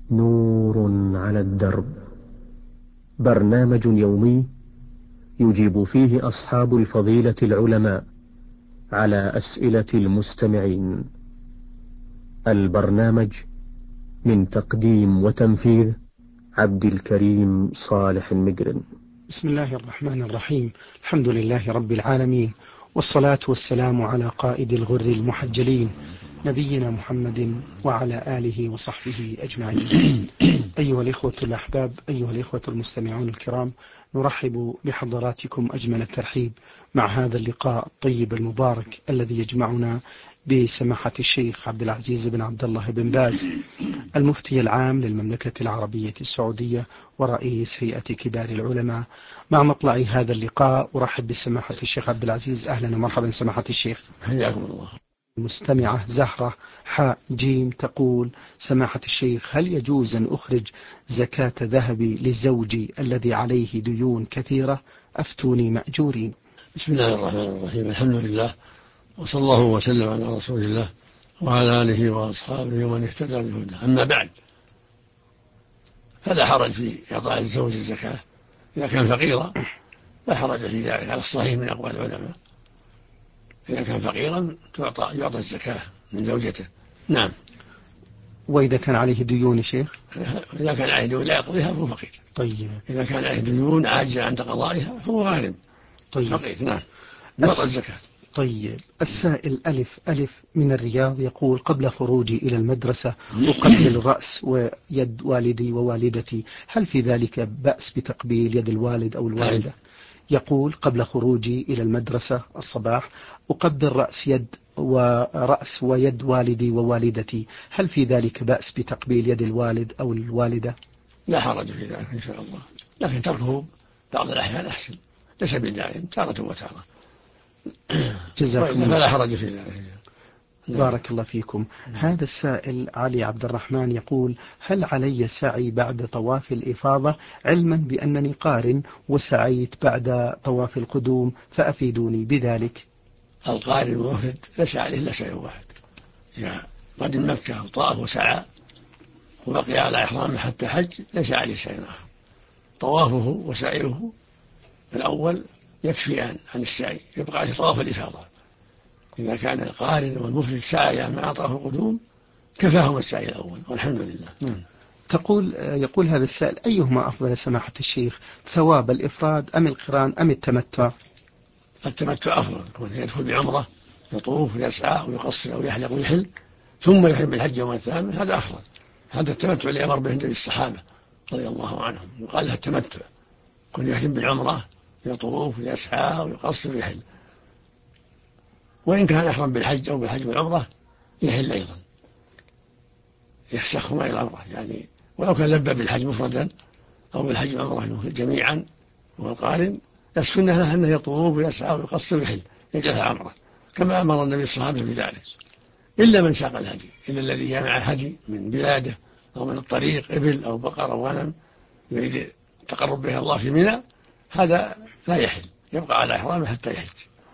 نور على الدرب، برنامج يومي يجيب فيه أصحاب الفضيلة العلماء على أسئلة المستمعين. البرنامج من تقديم وتنفيذ عبد الكريم صالح المقرن. بسم الله الرحمن الرحيم. الحمد لله رب العالمين، والصلاة والسلام على قائد الغر المحجلين نبينا محمد وعلى آله وصحبه أجمعين. أيها الإخوة الأحباب، أيها الإخوة المستمعون الكرام، نرحب بحضراتكم أجمل الترحيب مع هذا اللقاء الطيب المبارك الذي يجمعنا بسماحة الشيخ عبد العزيز بن عبد الله بن باز، المفتي العام للمملكة العربية السعودية ورئيس هيئة كبار العلماء. مع مطلع هذا اللقاء أرحب بسماحة الشيخ عبد العزيز. أهلا ومرحبا سماحة الشيخ. حياكم الله. المستمعة زهرة حاء جيم تقول: سماحة الشيخ، هل يجوز أن أخرج زكاة ذهبي لزوجي الذي عليه ديون كثيرة؟ أفتوني مأجورين. بسم الله الرحمن الرحيم. الحمد لله، وصلى الله وسلم على رسول الله وعلى آله وأصحابه ومن اهتدى بهداه. أما بعد، فلا حرج في إعطاء الزوج الزكاة إذا كان فقيرا، لا حرج في ذلك على الصحيح من أقوال العلماء. إذا كان فقيرا يعطى الزكاة من زوجته. نعم. وإذا كان عليه ديون شيخ؟ إذا كان عليه ديون لا يقضيها فهو فقير. طيب. إذا كان عليه ديون عاجز عن قضائها فهو غارم. طيب. فقير. نعم، يعطى الزكاة. طيب. السائل ألف من الرياض يقول: قبل خروجي إلى المدرسة أقبل رأس ويد والدي ووالدتي، هل في ذلك بأس بتقبيل يد الوالد أو الوالدة؟ يقول: قبل خروجي إلى المدرسة الصباح أقبل رأس ويد والدي ووالدتي، هل في ذلك بأس بتقبيل يد الوالد أو الوالدة؟ لا حرج في ذلك إن شاء الله، لكن تركه بعض الأحيان أحسن، ليس بالدائم، تارة وتارة. جزاكم الله. فلا حرج في ذلك. بارك الله فيكم. هذا السائل علي عبد الرحمن يقول: هل علي سعي بعد طواف الإفاضة، علما بأنني قارن وسعيت بعد طواف القدوم، فأفيدوني بذلك. القارن المفرد ليس عليه إلا سعي واحد، إذا قدم مكة وطاف وسعى وبقي على إحرامه حتى حج ليس عليه سعي آخر. طوافه وسعيه الأول يكفيان عن السعي، يبقى عليه طواف الإفاضة. إذا كان القارن والمفرد سعيا مع طواف القدوم كفاهم السعي الأول، والحمد لله. يقول هذا السائل: أيهما أفضل سماحة الشيخ، ثواب الإفراد أم القران أم التمتع؟ التمتع أفضل، يكون يدخل بعمرة يطوف ويسعى ويقصر أو يحلق ويحل ثم يحرم بالحج يوم الثامن، هذا أفضل. هذا التمتع اللي أمر به النبي الصحابة رضي الله عنهم، يقال له التمتع، يكون يحرم بالعمرة يطوف ويسعى ويقصر ويحل، وإن كان أحرم بالحج أو بالحج والعمرة يحل أيضا، يفسخهما إلى العمرة يعني، ولو كان لبى بالحج مفردا أو بالحج والعمرة جميعا والقارن، السنة له أنه يطوف ويسعى ويقصر ويحل يجعلها عمرة كما أمر النبي الصحابة بذلك، إلا من ساق الهدي، إلا الذي جاء مع هدي من بلاده أو من الطريق إبل أو بقر أو غنم يريد التقرب به الله في منى، هذا لا يحل، يبقى على إحرامه حتى يحج.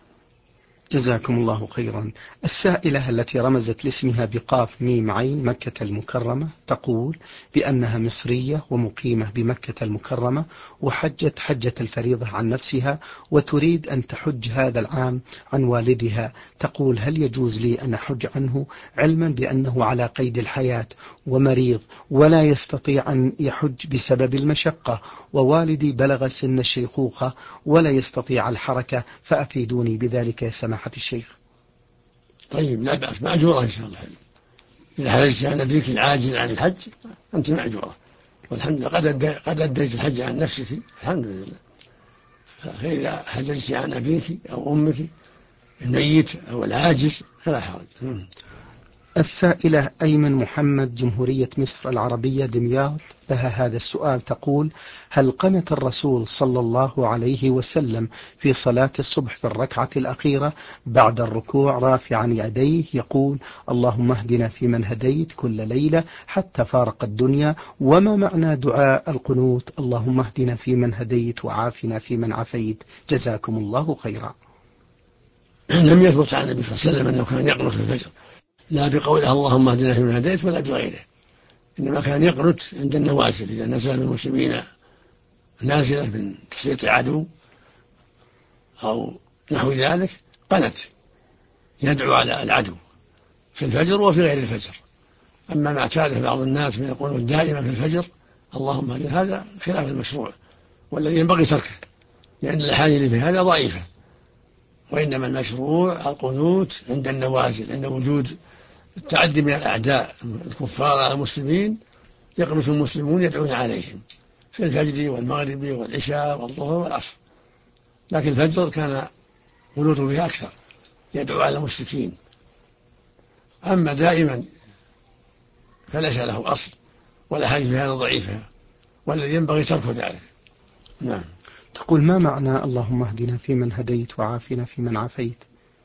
جزاكم الله خيرا. السائلة التي رمزت لاسمها بقاف ميم عين مكة المكرمة تقول بأنها مصرية ومقيمة بمكة المكرمة، وحجت حجة الفريضة عن نفسها وتريد أن تحج هذا العام عن والدها. تقول: هل يجوز لي أن أحج عنه، علما بأنه على قيد الحياة ومريض ولا يستطيع أن يحج بسبب المشقة، ووالدي بلغ سن الشيخوخة ولا يستطيع الحركة، فأفيدوني بذلك يا سماحة الشيخ. طيب، لا بأس، مأجورة إن شاء الله. إذا حجت عن أبيك العاجز عن الحج أنت مأجورة، والحمد لله قد أديت الحج عن نفسك، الحمد لله. فإذا حججت عن أبيك أو أمك الميت أو العاجز فلا حرج. السائلة أيمن محمد جمهورية مصر العربية دمياط لها هذا السؤال. تقول: هل قنت الرسول صلى الله عليه وسلم في صلاة الصبح في الركعة الأخيرة بعد الركوع رافعا يديه يقول: اللهم اهدنا فيمن هديت كل ليلة حتى فارق الدنيا، وما معنى دعاء القنوت اللهم اهدنا فيمن هديت وعافنا فيمن عافيت؟ جزاكم الله خيرا. لم يثبت عن النبي صلى الله عليه وسلم أنه كان يقنط في الفجر، لا بقولها اللهم اهدنا فيمن هديت ولا بغيره، إنما كان يقنت عند النوازل إذا نزل المسلمين نازلة من تسليط عدو أو نحو ذلك قنت يدعو على العدو في الفجر وفي غير الفجر. أما ما اعتاده بعض الناس من يقولون دائما في الفجر اللهم اهدنا، هذا خلاف المشروع والذي ينبغي تركه لأن الأحاديث في هذا ضعيفة، وإنما المشروع القنوت عند النوازل، عند وجود التعدي من الأعداء الكفار على المسلمين، يقنط المسلمون يدعون عليهم في الفجر والمغرب والعشاء والظهر والعصر، لكن الفجر كان قنوته به أكثر يدعو على المشركين. أما دائما فليس له أصل والأحاديث في هذا ضعيفة والذي ينبغي ترك ذلك. نعم. تقول ما معنى اللهم اهدنا فيمن هديت وعافنا فيمن عافيت؟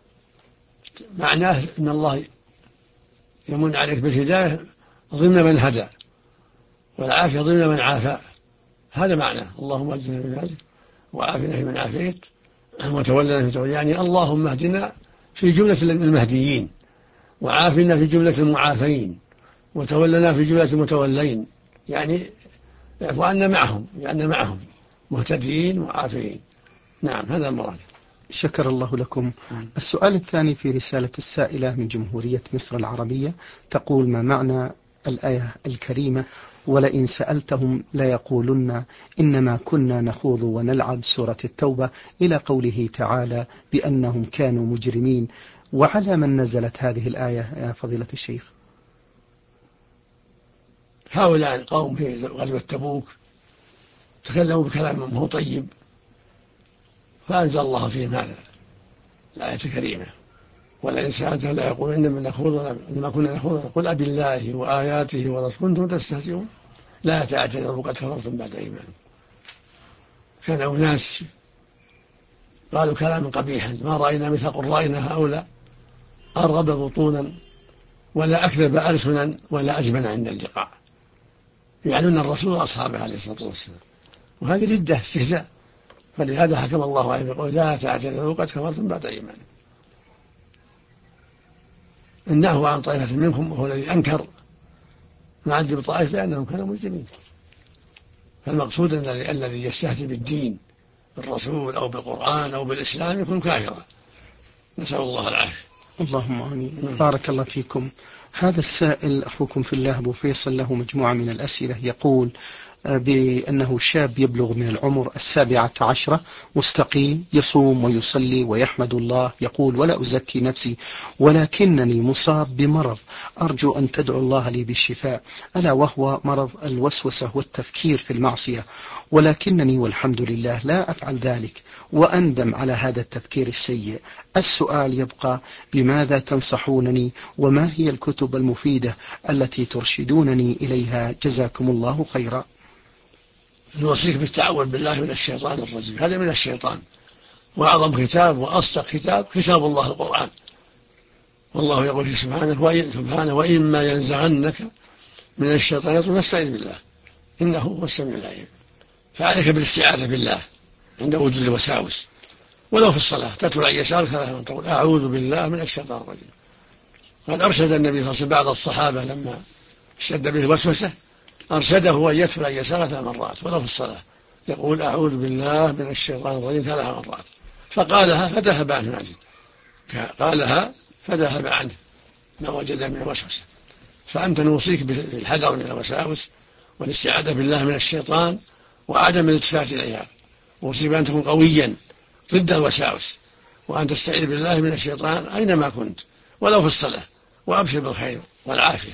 معناه أن الله يمن عليك بالهداية ضمن من هدى والعافية ضمن من عافى، هذا معناه اللهم اهدنا في ذلك وعافنا فيمن عافيت وتولنا في تولي، يعني اللهم اهدنا في جملة المهديين وعافنا في جملة المعافين وتولنا في جملة المتولين، يعني يعفو عنا معهم لأن معهم مهتدين وعافين. نعم هذا المراد. شكر الله لكم. السؤال الثاني في رسالة السائلة من جمهورية مصر العربية، تقول ما معنى الآية الكريمة ولئن سألتهم ليقولن إنما كنا نخوض ونلعب، سورة التوبة، إلى قوله تعالى بأنهم كانوا مجرمين، وعلى من نزلت هذه الآية يا فضيلة الشيخ؟ هؤلاء القوم في غزوة تبوك تكلموا بكلام هو طيب فأنزل الله فيهم هذا الآية الكريمة ولئن سألتهم لا يقول إنما كنا نخوض قل أبي الله وآياته ورسوله كنتم تستهزئون لا تعتذروا قد كفرتم بعد إيمانكم. كان أناس قالوا كلاما قبيحا ما رأينا مثل قرائنا هؤلاء أرغب بطونا ولا أكذب ألسنا ولا أجبن عند اللقاء، يعنون الرسول وأصحابه عليه الصلاة والسلام، وهذه ردة استهزاء، فلهذا حكم الله عليه بقول لا تعتذروا قد كفرتم بعد إيمانكم. النهو عن طائفة منكم وهو الذي أنكر نعذب طائفة لأنهم كانوا مجرمين، فالمقصود أن الذي يستهزئ بالدين بالرسول أو بالقرآن أو بالإسلام يكون كافرا، نسأل الله العافية. اللهم آمين. بارك الله فيكم. هذا السائل أخوكم في الله أبو فيصل له مجموعة من الأسئلة، يقول بأنه شاب يبلغ من العمر 17، مستقيم، يصوم ويصلي ويحمد الله، يقول ولا أزكي نفسي ولكنني مصاب بمرض أرجو أن تدعو الله لي بالشفاء، ألا وهو مرض الوسوسة والتفكير في المعصية، ولكنني والحمد لله لا أفعل ذلك وأندم على هذا التفكير السيء. السؤال يبقى بماذا تنصحونني وما هي الكتب المفيدة التي ترشدونني إليها؟ جزاكم الله خيرا. نوصيك بالتعوذ بالله من الشيطان الرجيم، هذا من الشيطان، وأعظم كتاب وأصدق كتاب كتاب الله القرآن، والله يقول سبحانه وإما ينزغنك من الشيطان فاستعذ بالله إنه هو السميع العليم. فعليك بالاستعاذة بالله عند وجود الوساوس، ولو في الصلاة تتلو عن يسارك 3 مرات تقول أعوذ بالله من الشيطان الرجيم. قد أرشد النبي صلى الله عليه وسلم بعض الصحابة لما اشتد به الوسوسة أرشده أن يتلو عن يساره 3 مرات ولو في الصلاة، يقول أعوذ بالله من الشيطان الرجيم 3 مرات، فقالها فذهب عنه قالها فذهب عنه ما وجد من الوسوسة. فأنت نوصيك بالحذر من الوساوس والاستعاذة بالله من الشيطان وعدم الالتفات إليها، وأوصيك بأن تكون قويا ضد الوساوس وأن تستعيذ بالله من الشيطان أينما كنت ولو في الصلاة، وأبشر بالخير والعافية.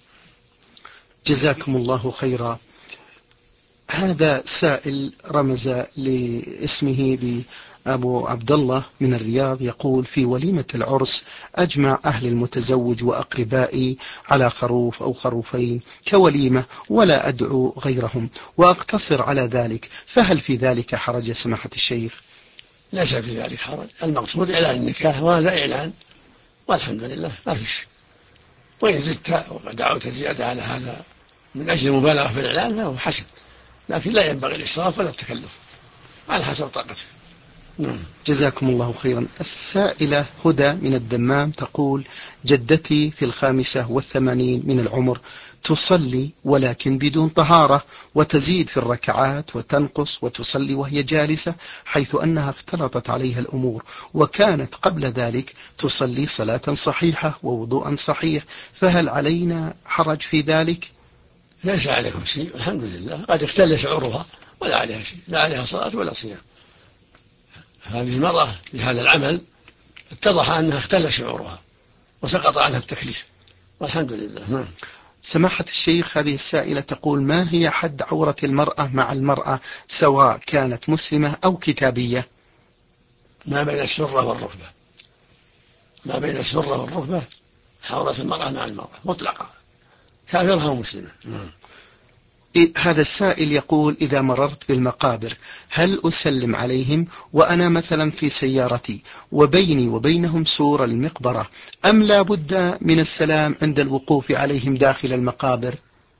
جزاكم الله خيرا. هذا سائل رمز لاسمه بأبو عبد الله من الرياض، يقول في وليمة العرس أجمع أهل المتزوج وأقربائي على خروف أو خروفين كوليمة ولا أدعو غيرهم وأقتصر على ذلك، فهل في ذلك حرج سماحة الشيخ؟ ليس في ذلك حرج، المقصود إعلان النكاح وهذا إعلان والحمد لله ما فيش، وإن زدت ودعوت زيادة على هذا من أجل المبالغة في الإعلان فهو حسن، لكن لا ينبغي الإسراف ولا التكلف، على حسب طاقته. جزاكم الله خيرا. السائلة هدى من الدمام تقول: جدتي في 85 من العمر تصلي ولكن بدون طهارة، وتزيد في الركعات وتنقص، وتصلي وهي جالسة، حيث أنها اختلطت عليها الأمور، وكانت قبل ذلك تصلي صلاة صحيحة ووضوءا صحيح، فهل علينا حرج في ذلك؟ ليس عليكم شيء، الحمد لله. قد اختل شعورها ولا عليها شيء، لا عليها صلاة ولا صيام. هذه المرأة في هذا العمل اتضح أنها اختل شعورها وسقط عنها التكليف، والحمد لله. سماحة الشيخ، هذه السائلة تقول: ما هي حد عورة المرأة مع المرأة سواء كانت مسلمة أو كتابية؟ ما بين السرة والركبة، ما بين السرة والركبة عورة المرأة مع المرأة مطلقة، كافرها ومسلمة. هذا السائل يقول: إذا مررت بالمقابر هل أسلم عليهم وأنا مثلا في سيارتي وبيني وبينهم سور المقبرة، أم لا بد من السلام عند الوقوف عليهم داخل المقابر؟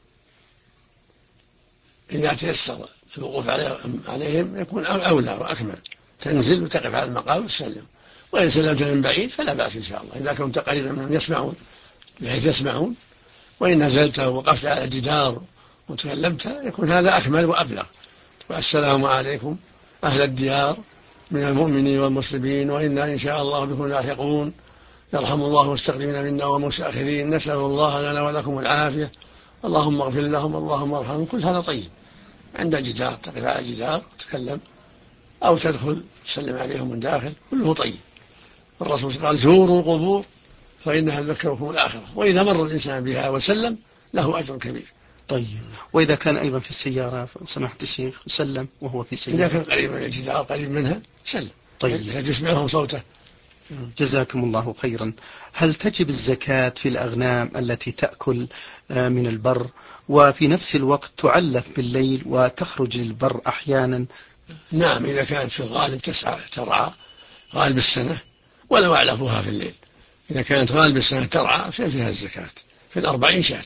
إذا تيسر الوقوف عليهم يكون أولى وأكمل، تنزل وتقف على المقابر وتسلم، وإن سلمت من بعيد فلا بأس إن شاء الله، إذا كنت قريبا منهم يسمعون بحيث يسمعون، وإن نزلت ووقفت على الجدار وتكلمت يكون هذا أكمل وأبلغ. والسلام عليكم أهل الديار من المؤمنين والمسلمين، وإنا إن شاء الله بكم لاحقون، يرحم الله المستقدمين منا والمستأخرين، نسأل الله لنا ولكم العافية، اللهم اغفر لهم اللهم ارحمهم. كل هذا طيب. عند الجدار تقف على الجدار وتتكلم، أو تدخل تسلم عليهم من داخل، كله طيب. الرسول قال: زوروا القبور فإنها تذكركم الآخرة، وإذا مر الإنسان بها وسلم له أجر كبير. طيب، وإذا كان أيضا في السيارة سماحة الشيخ سلم وهو في السيارة؟ إذا كان قريب من الجدار قريب منها سلم، طيب، تسمعهم صوته. جزاكم الله خيرا. هل تجب الزكاة في الأغنام التي تأكل من البر وفي نفس الوقت تعلف بالليل وتخرج للبر أحيانا؟ نعم، إذا كانت في الغالب ترعى غالب السنة ولو أعلفوها في الليل. إذا كانت غالب السنة ترعى فيها الزكاة في 40 شاة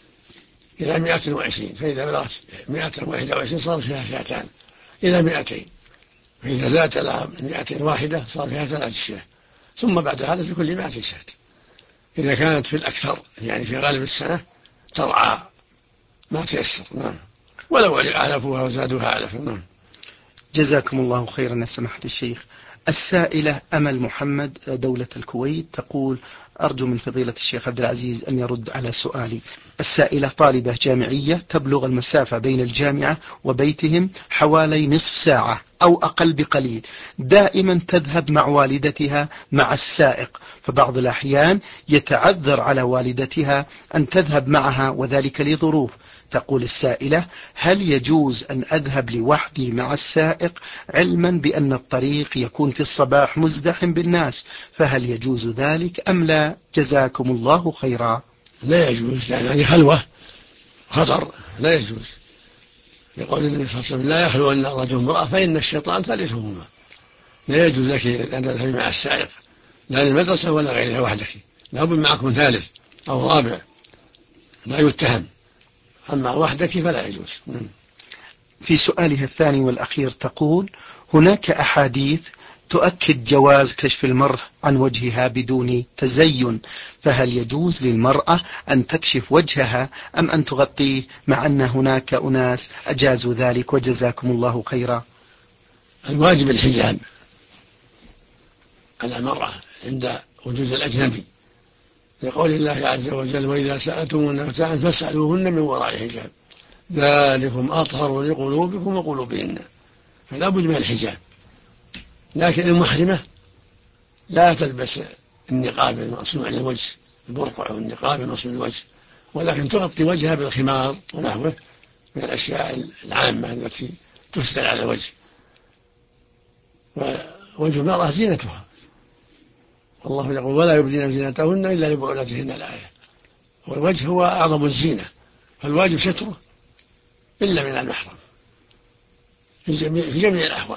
إلى 120، فإذا بلغت 121 صار فيها شاتان إلى 200، فإذا زادت على 201 صار فيها 3 شاة، ثم بعد هذا في كل 100 شاة. إذا كانت في الأكثر يعني في غالب السنة ترعى ما تيسر. نعم، ولو أعلفوها وزادوها علفا. نعم. جزاكم الله خيرا يا سماحة الشيخ. السائلة أمل محمد دولة الكويت تقول: أرجو من فضيلة الشيخ عبد العزيز أن يرد على سؤالي. السائلة طالبة جامعية تبلغ المسافة بين الجامعة وبيتهم حوالي نصف ساعة أو أقل بقليل، دائما تذهب مع والدتها مع السائق، فبعض الأحيان يتعذر على والدتها أن تذهب معها وذلك لظروف. تقول السائلة: هل يجوز أن أذهب لوحدي مع السائق، علما بأن الطريق يكون في الصباح مزدحم بالناس، فهل يجوز ذلك أم لا؟ جزاكم الله خيرا. لا يجوز، لأن هذه خلوة خطر، لا يجوز. يقول النبي صلى الله عليه وسلم: لا يخلو أن رجل امرأة فإن الشيطان ثالثهما. لا يجوز لك أن تذهبي مع السائق لا للمدرسة ولا غيرها وحدك، لا بد معكم ثالث أو رابع لا يتهم، أما وحدك فلا يجوز. في سؤالها الثاني والأخير تقول: هناك أحاديث تؤكد جواز كشف المرء عن وجهها بدون تزين، فهل يجوز للمرأة أن تكشف وجهها أم أن تغطيه، مع أن هناك أناس أجازوا ذلك؟ وجزاكم الله خيرا. الواجب الحجاب على المرأة عند وجود الأجنبي، لقول الله عز وجل: وإذا سألتموهن متاعا فاسألوهن من وراء حجاب ذلكم أطهر لقلوبكم وقلوبهن، فلا بد من الحجاب. لكن المحرمة لا تلبس النقاب المصنوع للوجه، البرقع والنقاب المصنوع للوجه، ولكن تغطي وجهها بالخمار ونحوه من الأشياء العامة التي تسدل على الوجه. ووجه المرأة زينتها، الله يقول: ولا يبدين زينتهن إلا لبعولتهن. الآية. والوجه هو أعظم الزينة، فالواجب ستره إلا من المحرم في جميع الأحوال.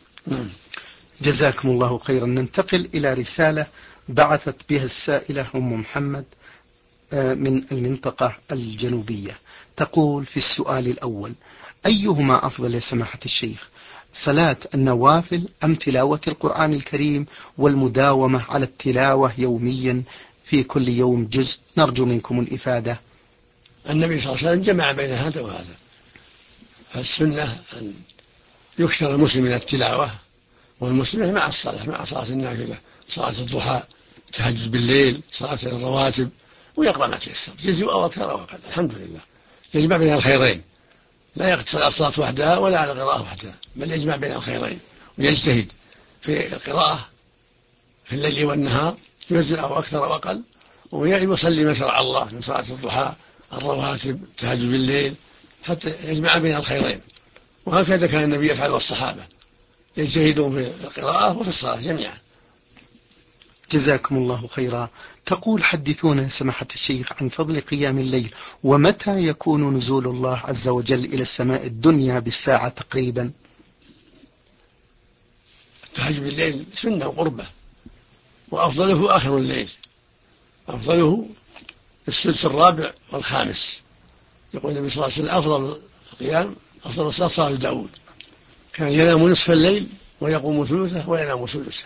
جزاكم الله خيرا. ننتقل إلى رسالة بعثت بها السائلة أم محمد من المنطقة الجنوبية. تقول في السؤال الأول: أيهما أفضل يا سماحة الشيخ، صلاة النوافل أم تلاوة القرآن الكريم والمداومة على التلاوة يوميا في كل يوم جزء؟ نرجو منكم الإفادة. النبي صلى الله عليه وسلم جمع بين هذا وهذا، فالسنة أن يكثر المسلم من التلاوة، والمسلم مع الصلاة، مع صلاة النافلة، صلاة الضحى، التهجد بالليل، صلاة الرواتب، ويقرأ ما تيسر، جزء أو أكثر أو أقل، الحمد لله. يجمع بين الخيرين، لا يقتصر على الصلاة وحدها ولا على القراءة وحدها، بل يجمع بين الخيرين، ويجتهد في القراءة في الليل والنهار جزء أو أكثر أو أقل، ويصلي ما شرع الله من صلاة الضحى، الرواتب، التهجد بالليل، حتى يجمع بين الخيرين. وهكذا كان النبي يفعل والصحابة، يجتهدون في القراءة وفي الصلاة جميعا. جزاكم الله خيرا. تقول: حدثونا سماحة الشيخ عن فضل قيام الليل، ومتى يكون نزول الله عز وجل إلى السماء الدنيا بالساعة تقريبا؟ التهجد بالليل سنة وقربة، وأفضله آخر الليل، أفضله السدس الرابع والخامس. يقول النبي صلى الله عليه وسلم: أفضل القيام، أفضل الصلاة صلاة داود، كان ينام نصف الليل ويقوم ثلثه وينام ثلثه.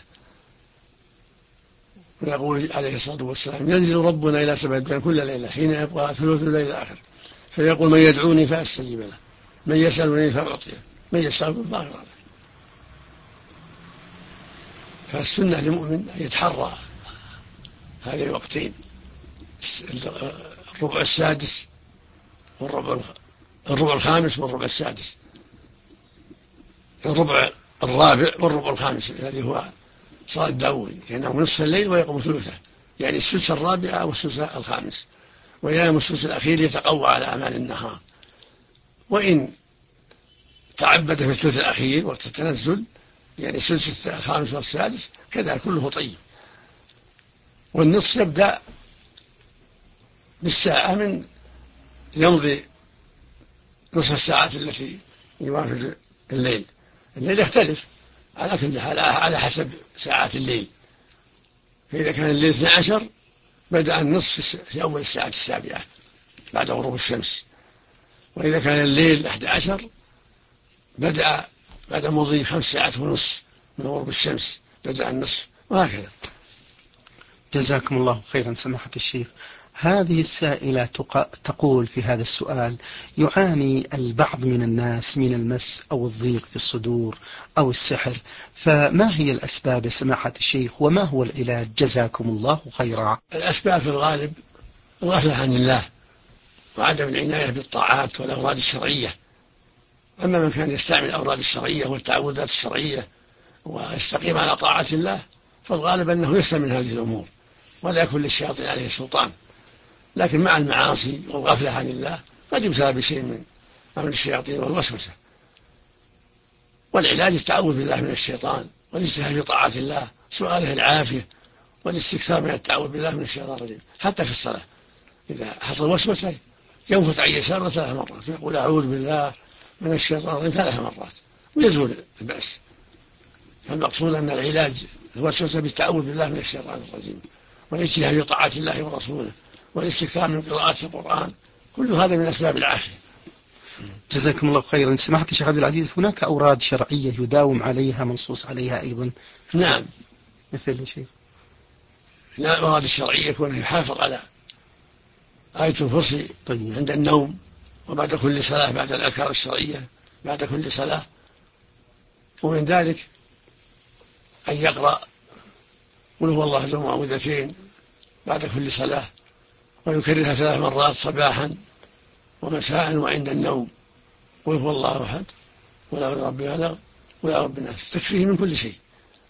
ويقول عليه الصلاة والسلام: ينزل ربنا إلى سماء الدنيا كل ليلة حين يبقى ثلث الليل الآخر، فيقول: من يدعوني فأستجيب له، من يسألني فأعطيه، من يستغفر فأغفر له. فالسنة للمؤمن أن يتحرى هذه الوقتين، الربع السادس الربع الخامس والربع السادس، الربع الرابع والربع الخامس الذي هو صلاة داود، ينام نصف الليل ويقوم ثلثه، يعني السدس الرابع والسدس الخامس، وينام السدس الأخير يتقوى على أعمال النهار. وإن تعبد في الثلث الأخير وقت التنزل، يعني السدس الخامس والسادس، كذا كله طيب. والنصف يبدأ بالساعة من يمضي نصف الساعات التي يوافق الليل. الليل يختلف على كل حال على حسب ساعات الليل، فإذا كان الليل 12 بدأ النصف في أول الساعة السابعة بعد غروب الشمس، وإذا كان الليل 11 بدأ بعد مضي 5 ساعات ونصف من غروب الشمس بدأ النصف، وهكذا. جزاكم الله خيرا سماحة الشيخ. هذه السائلة تقول في هذا السؤال: يعاني البعض من الناس من المس أو الضيق في الصدور أو السحر، فما هي الأسباب يا سماحة الشيخ، وما هو العلاج؟ جزاكم الله خيرا. الأسباب في الغالب الغفلة عن الله وعدم العناية بالطاعات والأوراد الشرعية. أما من كان يستعمل الأوراد الشرعية والتعوذات الشرعية ويستقيم على طاعة الله، فالغالب أنه يسلم من هذه الأمور ولا يكون للشياطين عليه سلطان. لكن مع المعاصي والغفلة عن الله قد يبتلى بشيء من أمر الشياطين والوسوسة، والعلاج التعوذ بالله من الشيطان والاجتهاد في طاعة الله، سؤاله العافية والاستكثار من التعوذ بالله من الشيطان الرجيم. حتى في الصلاة إذا حصل وسوسة ينفث عن يساره 3 مرات، يقول: أعوذ بالله من الشيطان الرجيم 3 مرات، ويزول البأس. فالمقصود أن العلاج الوسوسة بالتعوذ بالله من الشيطان الرجيم، والاجتهاد في طاعة الله ورسوله، والاستكثار من قراءة القرآن، كل هذا من أسباب العافية. جزاكم الله خيرا. سماحة الشيخ عبد العزيز، هناك أوراد شرعية يداوم عليها منصوص عليها أيضا؟ نعم، مثل يا شيخ؟ لا، الأوراد الشرعية يكون يحافظ على آية الكرسي طيب. عند النوم، وبعد كل صلاة، بعد الأذكار الشرعية بعد كل صلاة. ومن ذلك أن يقرأ قل هو الله ذو معوذتين بعد كل صلاة، ويكررها 3 مرات صباحا ومساء وعند النوم. قل هو الله أحد ولا رب الفلق ولا رب الناس، تكفيه من كل شيء.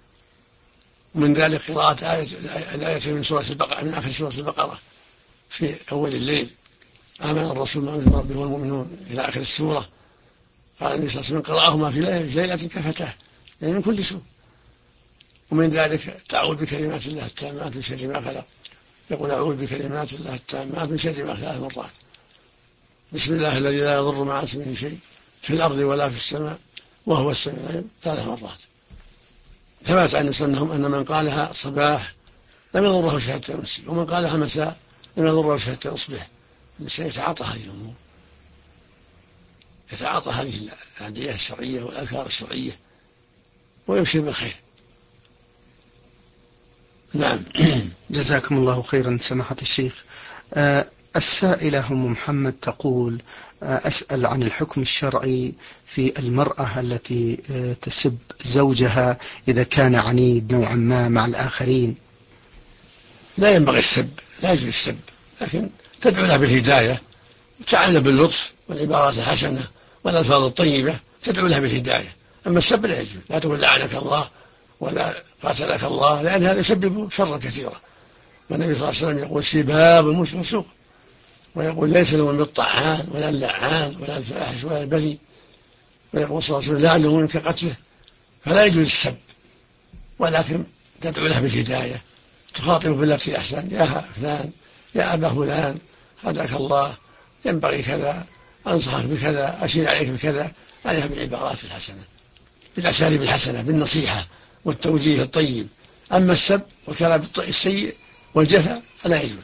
ومن ذلك قراءة الآية من سورة البقرة، من آخر سورة البقرة في أول الليل: آمن الرسول بما ربه والمؤمنون إلى آخر السورة. قال النبي صلى الله عليه وسلم: قرأهما في ليلة كفتاه، يعني من كل سوء. ومن ذلك التعوذ بكلمات الله التامات من شر ما خلق، يقول: أعوذ بكلمات الله التامات من شر ما خلق 3 مرات. بسم الله الذي لا يضر مع اسمه شيء في الأرض ولا في السماء وهو السميع العليم 3 مرات. ثبت عن سنهم أن من قالها صباح لم يضره شيء حتى يمسي، ومن قالها مساء لم يضره شيء حتى يصبح. الإنسان يتعاطى هذه الأمور، يتعاطى هذه الأدعية الشرعية والأذكار الشرعية ويمشي بالخير. نعم. جزاكم الله خيرا سماحة الشيخ. السائلة أم محمد تقول: أسأل عن الحكم الشرعي في المرأة التي تسب زوجها إذا كان عنيد نوعا ما مع الآخرين. لا ينبغي السب، لا يجوز السب، لكن تدعو له بالهداية وتعامله باللطف والعبارات الحسنة والألفاظ الطيبة، تدعو له بالهداية. أما السب لا يجوز، لا تقول لعنك الله ولا قاتلك الله، لأن هذا يسبب شرا كثيرا. والنبي صلى الله عليه وسلم يقول: سباب المسلم فسوق، ويقول: ليس المؤمن بالطعان ولا اللعان ولا الفاحش ولا البذيء، ويقول صلى الله عليه وسلم: لا المؤمن كقتله. فلا يجوز السب، ولكن تدعو له بالهداية، تخاطب بالتي أحسن: يا فلان، يا أبا فلان، هداك الله، ينبغي كذا، أنصحك بكذا، أشير عليك بكذا، عليها بالعبارات الحسنة، بالأساليب الحسنة، بالنصيحة والتوجيه الطيب. أما السب والكلام السيء والجفا فلا يجوز.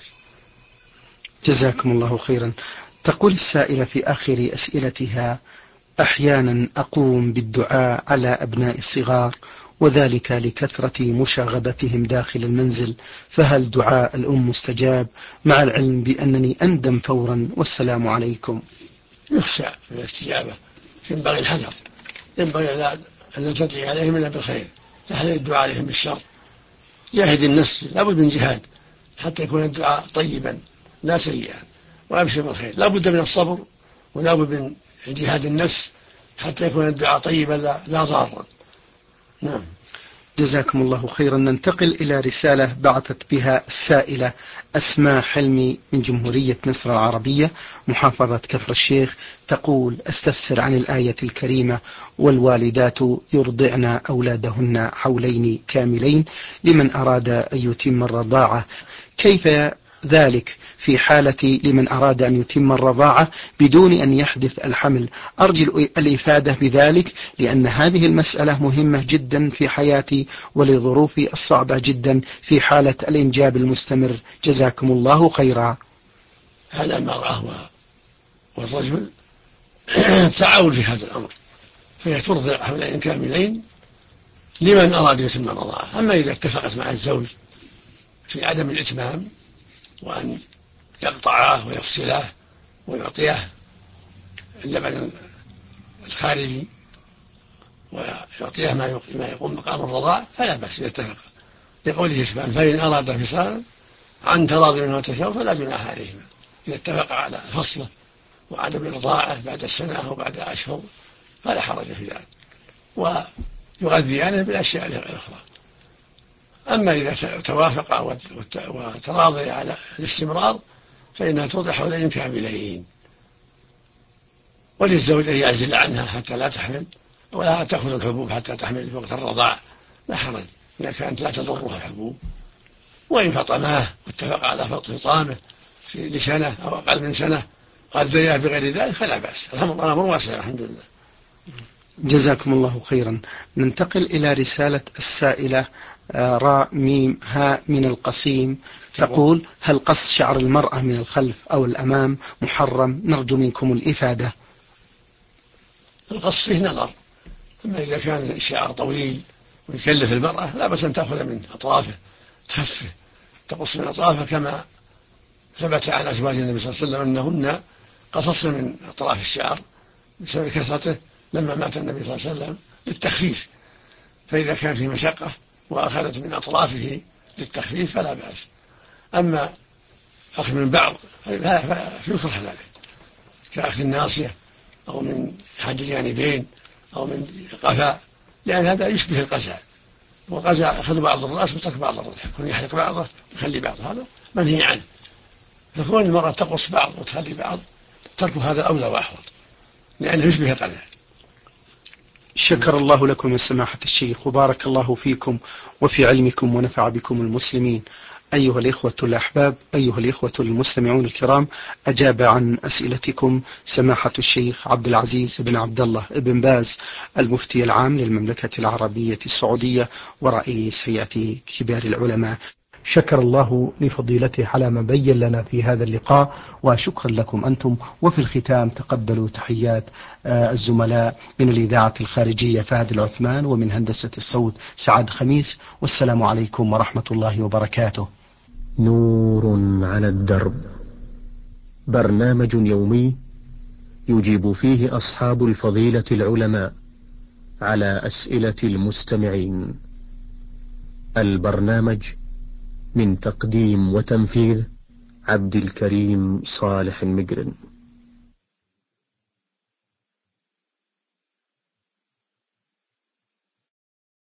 جزاكم الله خيرا. تقول السائلة في آخر أسئلتها: أحيانا أقوم بالدعاء على أبناء الصغار، وذلك لكثرة مشاغبتهم داخل المنزل، فهل دعاء الأم مستجاب، مع العلم بأنني أندم فورا، والسلام عليكم؟ يخشى من الاستجابة، ينبغي الحذر، ينبغي أن لا تدعي عليهم إلا بالخير، تحرير الدعاء عليهم بالشر. جاهد النفس، لابد من جهاد حتى يكون الدعاء طيبا لا سيئا، وأبشر بالخير. لابد من الصبر، ولابد من جهاد النفس حتى يكون الدعاء طيبا لا ضارا. نعم. جزاكم الله خيرا. ننتقل إلى رسالة بعثت بها السائلة أسماء حلمي من جمهورية مصر العربية محافظة كفر الشيخ. تقول: أستفسر عن الآية الكريمة: والوالدات يرضعن أولادهن حولين كاملين لمن أراد أن يتم الرضاعة، كيف ذلك في حالة لمن أراد أن يتم الرضاعة بدون أن يحدث الحمل؟ أرجو الإفادة بذلك، لأن هذه المسألة مهمة جدا في حياتي ولظروفي الصعبة جدا في حالة الإنجاب المستمر. جزاكم الله خيرا. هذا المرأة والرجل تعاون في هذا الأمر، فهي ترضع حولين كاملين لمن أراد يتم الرضاعة. أما إذا اتفقت مع الزوج في عدم الإتمام، وأن يقطعه ويفصله ويعطيه اللبن الخارجي ويعطيه ما يقوم مقام الرضاع، فلا بأس إذا اتفق، لقوله سبحانه: فإن أراد فصالا عن تراض منهما وتشاور فلا جناح عليهما. إذا اتفق على فصله وعدم الرضاعة بعد السنة أو بعد أشهر فلا حرج في ذلك، ويغذيانه بالأشياء الأخرى. أما إذا توافقا وتراضيا على الاستمرار فإنها ترضع حولين كاملين، وللزوج أن يعزل عنها حتى لا تحمل، ولا تأخذ الحبوب حتى تحمل في وقت الرضاع، لا حرج إذا كانت لا تضرها الحبوب. وإن فطماه واتفق على فطامه لسنة أو أقل من سنة غذياه بغير ذلك فلا بأس. الأمر واسع الحمد لله. جزاكم الله خيرا. ننتقل إلى رسالة السائلة راء ميم هاء من القصيم. تقول: هل قص شعر المرأة من الخلف أو الأمام محرم؟ نرجو منكم الإفادة. القص فيه نظر، أما إذا كان الشعر طويل ويكلف المرأة لا بأس أن تأخذ من أطرافه، تخفه، تقص من أطرافه، كما ثبت عن أزواج النبي صلى الله عليه وسلم أنهن قصصن من أطراف الشعر بسبب كثرته لما مات النبي صلى الله عليه وسلم للتخفيف. فإذا كان في مشقة وأخذت من أطرافه للتخفيف فلا بأس. أما أخذ من بعض فيكره ذلك، كأخذ الناصية أو من حد الجانبين أو من قفاء، لأن هذا يشبه القزع، والقزع أخذ بعض الرأس وترك بعض الرأس، يكون يحلق بعضه ويخلي بعضه، هذا منهي عنه. فكون المرأة تقص بعض وتخلي بعض، ترك هذا أولى وأحوط، لأنه يشبه القزع. شكر الله لكم يا سماحة الشيخ، وبارك الله فيكم وفي علمكم ونفع بكم المسلمين. أيها الإخوة الأحباب، أيها الإخوة المستمعون الكرام، أجاب عن أسئلتكم سماحة الشيخ عبد العزيز بن عبد الله بن باز، المفتي العام للمملكة العربية السعودية ورئيس هيئة كبار العلماء. شكر الله لفضيلته على ما بين لنا في هذا اللقاء، وشكرا لكم أنتم. وفي الختام تقبلوا تحيات الزملاء من الإذاعة الخارجية فهد العثمان، ومن هندسة الصوت سعد خميس، والسلام عليكم ورحمة الله وبركاته. نور على الدرب، برنامج يومي يجيب فيه أصحاب الفضيلة العلماء على أسئلة المستمعين. البرنامج من تقديم وتنفيذ عبد الكريم صالح المقرن.